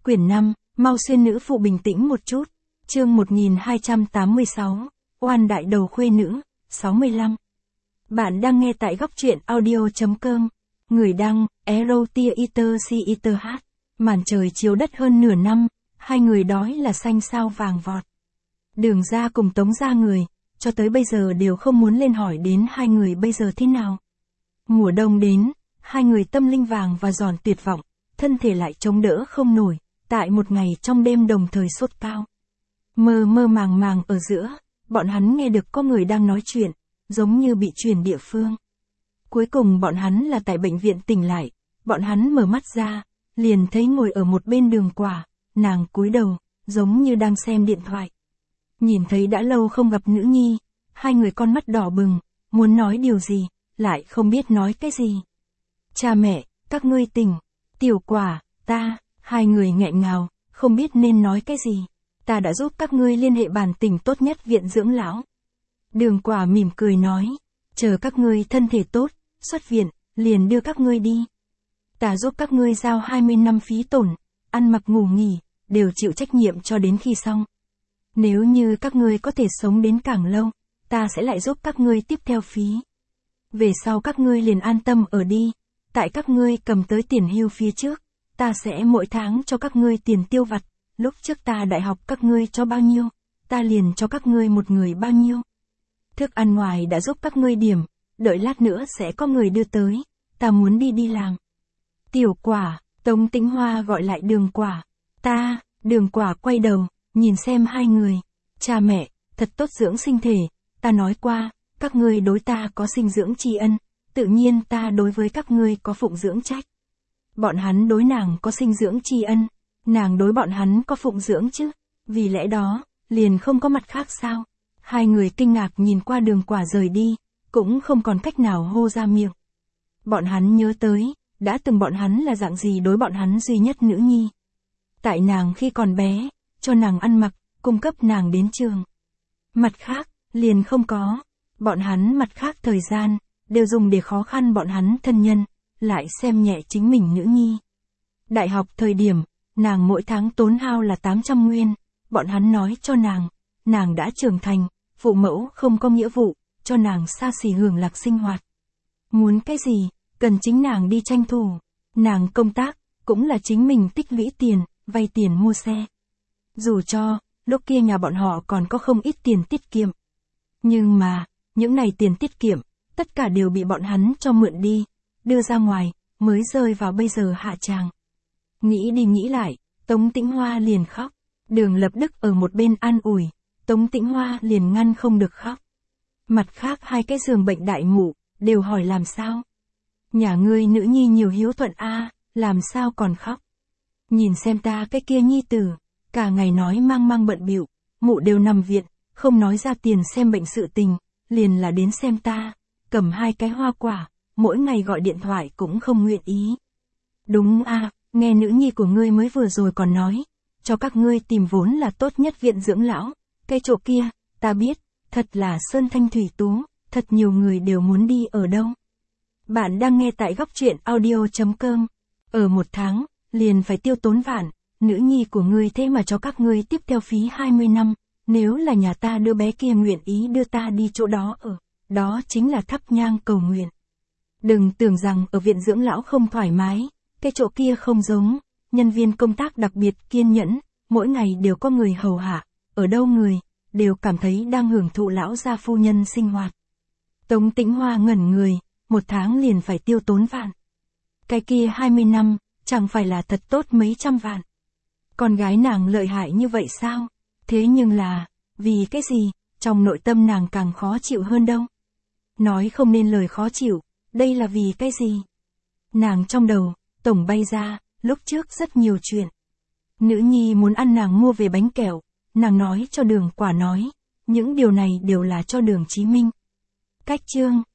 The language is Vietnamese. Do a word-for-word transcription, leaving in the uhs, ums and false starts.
Quyển năm, mau xuyên nữ phụ bình tĩnh một chút. Chương một nghìn hai trăm tám mươi sáu, oan đại đầu khuê nữ, sáu mươi lăm. Bạn đang nghe tại góc truyện audio.com. Người đăng, Erotia Iter Si Iter H. Màn trời chiếu đất hơn nửa năm, hai người đói là xanh sao vàng vọt. Đường ra cùng Tống ra người, cho tới bây giờ đều không muốn lên hỏi đến hai người bây giờ thế nào. Mùa đông đến, hai người tâm linh vàng và giòn tuyệt vọng, thân thể lại chống đỡ không nổi, tại một ngày trong đêm đồng thời sốt cao. Mơ mơ màng màng ở giữa, bọn hắn nghe được có người đang nói chuyện, giống như bị truyền địa phương. Cuối cùng bọn hắn là tại bệnh viện tỉnh lại, bọn hắn mở mắt ra, liền thấy ngồi ở một bên Đường Quả, nàng cúi đầu, giống như đang xem điện thoại. Nhìn thấy đã lâu không gặp nữ nhi, hai người con mắt đỏ bừng, muốn nói điều gì, lại không biết nói cái gì. Cha mẹ, các ngươi tỉnh, Tiểu Quả, ta, hai người nghẹn ngào, không biết nên nói cái gì. Ta đã giúp các ngươi liên hệ bản tỉnh tốt nhất viện dưỡng lão. Đường Quả mỉm cười nói, chờ các ngươi thân thể tốt, xuất viện, liền đưa các ngươi đi. Ta giúp các ngươi giao hai mươi năm phí tổn, ăn mặc ngủ nghỉ, đều chịu trách nhiệm cho đến khi xong. Nếu như các ngươi có thể sống đến càng lâu, ta sẽ lại giúp các ngươi tiếp theo phí. Về sau các ngươi liền an tâm ở đi, tại các ngươi cầm tới tiền hưu phía trước, ta sẽ mỗi tháng cho các ngươi tiền tiêu vặt, lúc trước ta đại học các ngươi cho bao nhiêu, ta liền cho các ngươi một người bao nhiêu. Thức ăn ngoài đã giúp các ngươi điểm, đợi lát nữa sẽ có người đưa tới, ta muốn đi đi làm. Tiểu Quả, Tống Tĩnh Hoa gọi lại Đường Quả, ta, Đường Quả quay đầu, nhìn xem hai người, cha mẹ, thật tốt dưỡng sinh thể, ta nói qua, các ngươi đối ta có sinh dưỡng tri ân, tự nhiên ta đối với các ngươi có phụng dưỡng trách. Bọn hắn đối nàng có sinh dưỡng tri ân, nàng đối bọn hắn có phụng dưỡng chứ, vì lẽ đó, liền không có mặt khác sao. Hai người kinh ngạc nhìn qua Đường Quả rời đi, cũng không còn cách nào hô ra miệng. Bọn hắn nhớ tới, đã từng bọn hắn là dạng gì đối bọn hắn duy nhất nữ nhi. Tại nàng khi còn bé, cho nàng ăn mặc, cung cấp nàng đến trường. Mặt khác, liền không có, bọn hắn mặt khác thời gian, đều dùng để khó khăn bọn hắn thân nhân, lại xem nhẹ chính mình nữ nhi. Đại học thời điểm, nàng mỗi tháng tốn hao là tám trăm nguyên, bọn hắn nói cho nàng, nàng đã trưởng thành, phụ mẫu không có nghĩa vụ, cho nàng xa xỉ hưởng lạc sinh hoạt. Muốn cái gì, cần chính nàng đi tranh thủ, nàng công tác, cũng là chính mình tích lũy tiền, vay tiền mua xe. Dù cho, lúc kia nhà bọn họ còn có không ít tiền tiết kiệm. Nhưng mà, những này tiền tiết kiệm, tất cả đều bị bọn hắn cho mượn đi, đưa ra ngoài, mới rơi vào bây giờ hạ tràng. Nghĩ đi nghĩ lại, Tống Tĩnh Hoa liền khóc. Đường Lập Đức ở một bên an ủi, Tống Tĩnh Hoa liền ngăn không được khóc. Mặt khác hai cái giường bệnh đại mụ, đều hỏi làm sao. Nhà ngươi nữ nhi nhiều hiếu thuận a, làm sao còn khóc. Nhìn xem ta cái kia nhi tử, cả ngày nói mang mang bận bịu, mụ đều nằm viện, không nói ra tiền xem bệnh sự tình, liền là đến xem ta, cầm hai cái hoa quả, mỗi ngày gọi điện thoại cũng không nguyện ý. Đúng a, nghe nữ nhi của ngươi mới vừa rồi còn nói, cho các ngươi tìm vốn là tốt nhất viện dưỡng lão, cái chỗ kia, ta biết, thật là sơn thanh thủy tú, thật nhiều người đều muốn đi ở đâu. Bạn đang nghe tại góc truyện audio.com. Ở một tháng, liền phải tiêu tốn vạn, nữ nhi của ngươi thế mà cho các ngươi tiếp theo phí hai mươi năm, nếu là nhà ta đứa bé kia nguyện ý đưa ta đi chỗ đó ở, đó chính là thắp nhang cầu nguyện. Đừng tưởng rằng ở viện dưỡng lão không thoải mái, cái chỗ kia không giống, nhân viên công tác đặc biệt kiên nhẫn, mỗi ngày đều có người hầu hạ, ở đâu người, đều cảm thấy đang hưởng thụ lão gia phu nhân sinh hoạt. Tống Tĩnh Hoa ngẩn người, một tháng liền phải tiêu tốn vạn. Cái kia hai mươi năm, chẳng phải là thật tốt mấy trăm vạn. Con gái nàng lợi hại như vậy sao? Thế nhưng là, vì cái gì, trong nội tâm nàng càng khó chịu hơn đâu. Nói không nên lời khó chịu, đây là vì cái gì? Nàng trong đầu, tổng bay ra, lúc trước rất nhiều chuyện. Nữ nhi muốn ăn nàng mua về bánh kẹo, nàng nói cho Đường Quả nói, những điều này đều là cho Đường Chí Minh. Cách chương